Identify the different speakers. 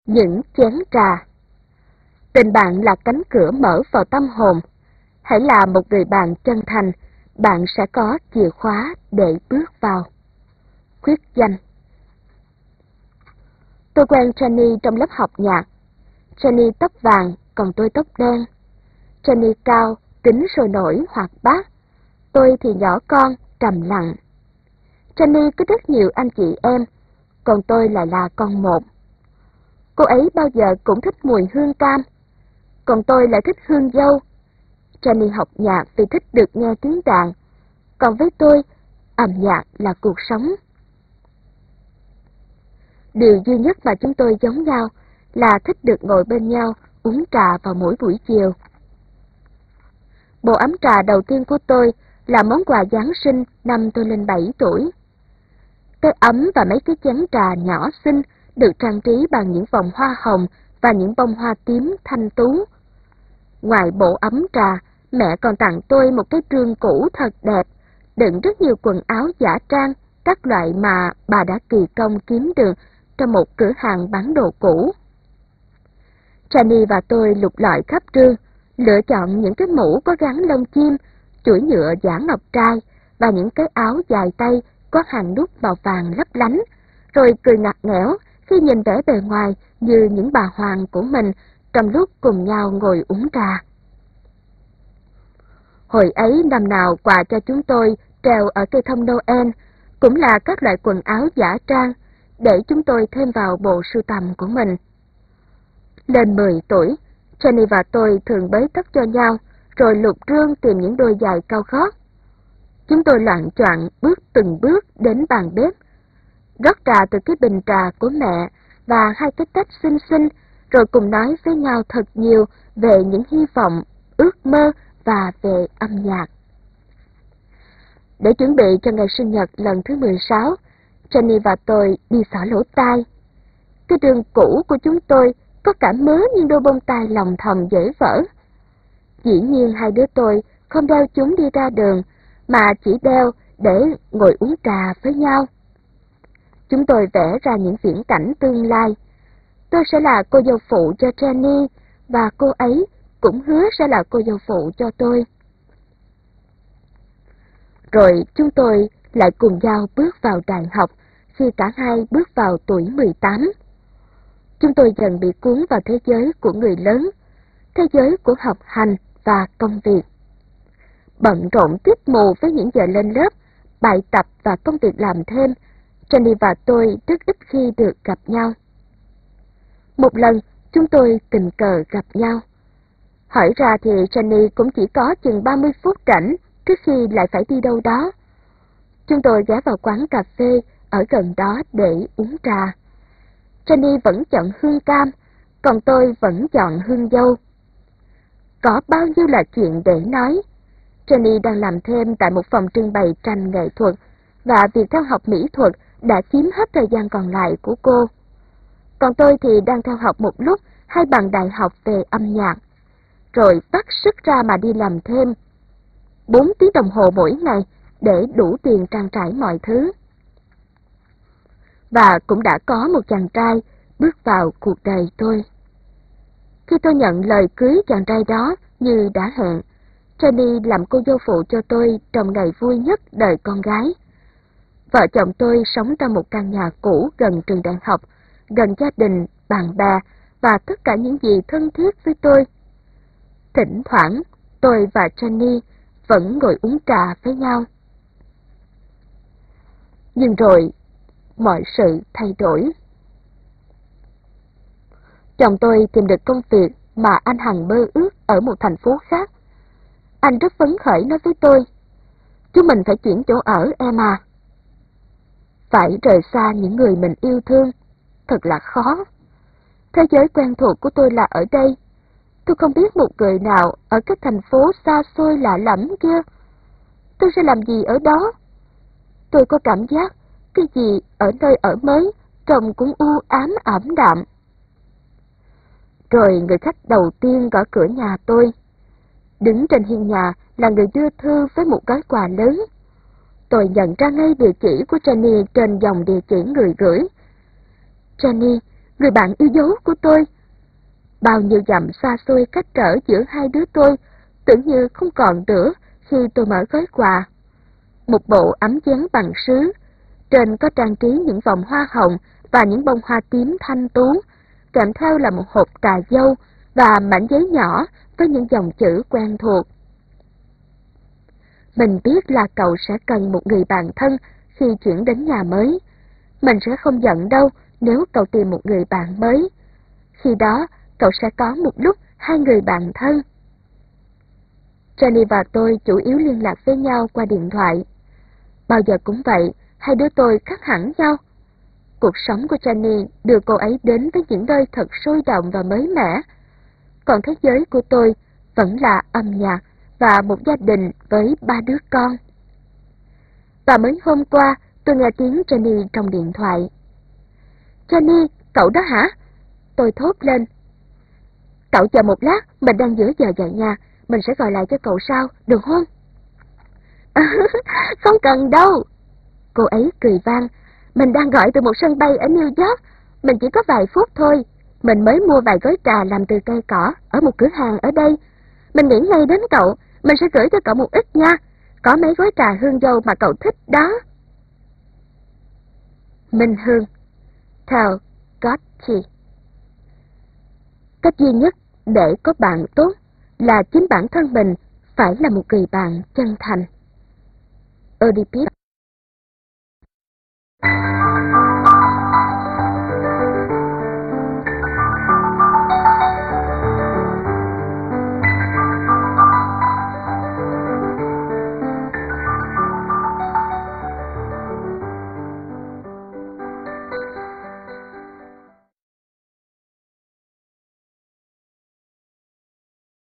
Speaker 1: Những chén trà. Tình bạn là cánh cửa mở vào tâm hồn. Hãy là một người bạn chân thành, bạn sẽ có chìa khóa để bước vào. Khuyết danh. Tôi quen Jenny trong lớp học nhạc. Jenny tóc vàng, còn tôi tóc đen. Jenny cao, tính sôi nổi, hoạt bát. Tôi thì nhỏ con, trầm lặng. Jenny có rất nhiều anh chị em, còn tôi lại là con một. Cô ấy bao giờ cũng thích mùi hương cam, còn tôi lại thích hương dâu. Jenny học nhạc vì thích được nghe tiếng đàn, còn với tôi, âm nhạc là cuộc sống. Điều duy nhất mà chúng tôi giống nhau là thích được ngồi bên nhau uống trà vào mỗi buổi chiều. Bộ ấm trà đầu tiên của tôi là món quà Giáng sinh năm tôi lên 7 tuổi. Cái ấm và mấy cái chén trà nhỏ xinh được trang trí bằng những vòng hoa hồng và những bông hoa tím thanh tú. Ngoài bộ ấm trà, mẹ còn tặng tôi một cái trương cũ thật đẹp, đựng rất nhiều quần áo giả trang, các loại mà bà đã kỳ công kiếm được trong một cửa hàng bán đồ cũ. Jenny và tôi lục lọi khắp trương, lựa chọn những cái mũ có gắn lông chim, chuỗi nhựa giả ngọc trai và những cái áo dài tay có hàng nút màu vàng lấp lánh, rồi cười ngặt nghẽo khi nhìn vẻ bề ngoài như những bà hoàng của mình trong lúc cùng nhau ngồi uống trà. Hồi ấy năm nào quà cho chúng tôi treo ở cây thông Noel cũng là các loại quần áo giả trang để chúng tôi thêm vào bộ sưu tầm của mình. Lên 10 tuổi, Jenny và tôi thường bới tóc cho nhau, rồi lục rương tìm những đôi giày cao gót. Chúng tôi loạng choạng bước từng bước đến bàn bếp, rót trà từ cái bình trà của mẹ và hai cái tách xinh xinh, rồi cùng nói với nhau thật nhiều về những hy vọng, ước mơ và về âm nhạc. Để chuẩn bị cho ngày sinh nhật lần thứ 16, Jenny và tôi đi xỏ lỗ tai. Cái đường cũ của chúng tôi có cả mớ những đôi bông tai lòng thòng dễ vỡ. Dĩ nhiên hai đứa tôi không đeo chúng đi ra đường, mà chỉ đeo để ngồi uống trà với nhau. Chúng tôi vẽ ra những viễn cảnh tương lai. Tôi sẽ là cô dâu phụ cho Jenny, và cô ấy cũng hứa sẽ là cô dâu phụ cho tôi. Rồi chúng tôi lại cùng nhau bước vào đại học khi cả hai bước vào tuổi 18. Chúng tôi dần bị cuốn vào thế giới của người lớn, thế giới của học hành và công việc. Bận rộn tiếp mù với những giờ lên lớp, bài tập và công việc làm thêm, Jenny và tôi rất ít khi được gặp nhau. Một lần, chúng tôi tình cờ gặp nhau. Hỏi ra thì Jenny cũng chỉ có chừng 30 phút rảnh trước khi lại phải đi đâu đó. Chúng tôi ghé vào quán cà phê ở gần đó để uống trà. Jenny vẫn chọn hương cam, còn tôi vẫn chọn hương dâu. Có bao nhiêu là chuyện để nói. Jenny đang làm thêm tại một phòng trưng bày tranh nghệ thuật, và việc theo học mỹ thuật đã chiếm hết thời gian còn lại của cô. Còn tôi thì đang theo học một lúc 2 bằng đại học về âm nhạc, rồi vắt sức ra mà đi làm thêm 4 tiếng đồng hồ mỗi ngày để đủ tiền trang trải mọi thứ. Và cũng đã có một chàng trai bước vào cuộc đời tôi. Khi tôi nhận lời cưới chàng trai đó như đã hẹn, Jenny làm cô dâu phụ cho tôi trong ngày vui nhất đời con gái. Vợ chồng tôi sống trong một căn nhà cũ gần trường đại học, gần gia đình, bạn bè và tất cả những gì thân thiết với tôi. Thỉnh thoảng, tôi và Jenny vẫn ngồi uống trà với nhau. Nhưng rồi, mọi sự thay đổi. Chồng tôi tìm được công việc mà anh hằng mơ ước ở một thành phố khác. Anh rất phấn khởi nói với tôi, chúng mình phải chuyển chỗ ở em à. Phải rời xa những người mình yêu thương, thật là khó. Thế giới quen thuộc của tôi là ở đây. Tôi không biết một người nào ở cái thành phố xa xôi lạ lẫm kia. Tôi sẽ làm gì ở đó? Tôi có cảm giác cái gì ở nơi ở mới trông cũng u ám ảm đạm. Rồi người khách đầu tiên gõ cửa nhà tôi. Đứng trên hiên nhà là người đưa thư với một gói quà lớn. Tôi nhận ra ngay địa chỉ của Jenny trên dòng địa chỉ người gửi. Jenny, người bạn yêu dấu của tôi. Bao nhiêu dặm xa xôi cách trở giữa hai đứa tôi, tưởng như không còn nữa khi tôi mở gói quà. Một bộ ấm dán bằng sứ, trên có trang trí những vòng hoa hồng và những bông hoa tím thanh tú, kèm theo là một hộp trà dâu và mảnh giấy nhỏ với những dòng chữ quen thuộc. Mình biết là cậu sẽ cần một người bạn thân khi chuyển đến nhà mới. Mình sẽ không giận đâu nếu cậu tìm một người bạn mới. Khi đó, cậu sẽ có một lúc hai người bạn thân. Jenny và tôi chủ yếu liên lạc với nhau qua điện thoại. Bao giờ cũng vậy, hai đứa tôi khác hẳn nhau. Cuộc sống của Jenny đưa cô ấy đến với những nơi thật sôi động và mới mẻ. Còn thế giới của tôi vẫn là âm nhạc và một gia đình với 3 đứa con. Và mới hôm qua, tôi nghe tiếng Jenny trong điện thoại. Jenny, cậu đó hả? Tôi thốt lên. Cậu chờ một lát, mình đang giữa giờ dạy nhà, mình sẽ gọi lại cho cậu sau, được không? Không cần đâu. Cô ấy cười vang. Mình đang gọi từ một sân bay ở New York, mình chỉ có vài phút thôi. Mình mới mua vài gói trà làm từ cây cỏ ở một cửa hàng ở đây. Mình nghĩ ngay đến cậu, mình sẽ gửi cho cậu một ít nha. Có mấy gói trà hương dâu mà cậu thích đó. Minh Hương, Tell Gotchi. Cách duy nhất để có bạn tốt là chính bản thân mình phải là một người bạn chân thành. Oedipus.